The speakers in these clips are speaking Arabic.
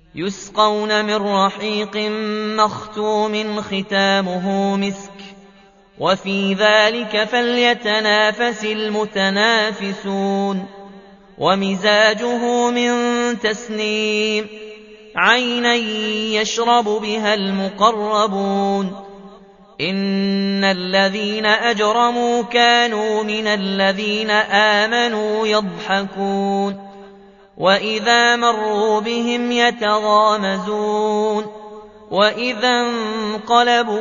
يسقون من رحيق مختوم ختامه مسك وفي ذلك فليتنافس المتنافسون ومزاجه من تسنيم عينا يشرب بها المقربون إن الذين أجرموا كانوا من الذين آمنوا يضحكون وإذا مروا بهم يتغامزون وإذا انقلبوا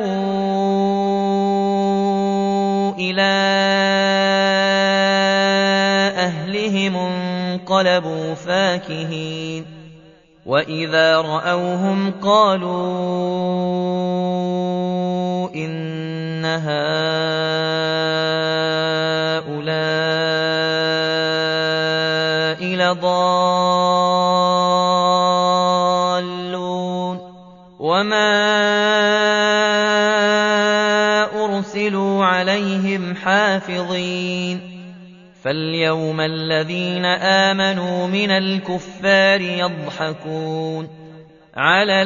إلى أهلهم انقلبوا فاكهين وإذا رأوهم قالوا إن هؤلاء لضالون وما أرسلوا عليهم حافظين فاليوم الذين آمنوا من الكفار يضحكون على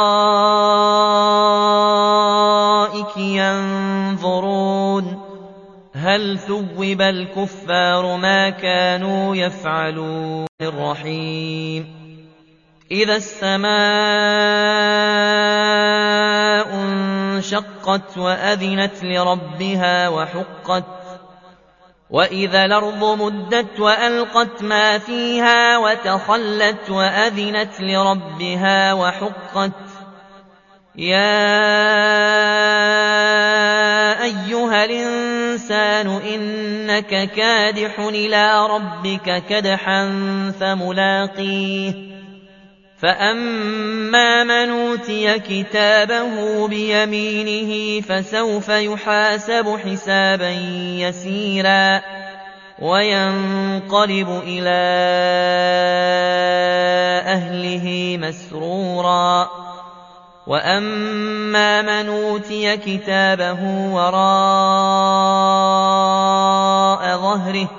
الأرائك ينظرون هل ثوب الكفار ما كانوا يفعلون الرحيم إذا السماء انشقت وأذنت لربها وحقت وإذا الأرض مدت وألقت ما فيها وتخلت وأذنت لربها وحقت يا أيها الإنسان إنك كادح إلى ربك كدحا فملاقيه فأما من أوتي كتابه بيمينه فسوف يحاسب حسابا يسيرا وينقلب إلى أهله مسرورا وأما من أوتي كتابه وراء ظهره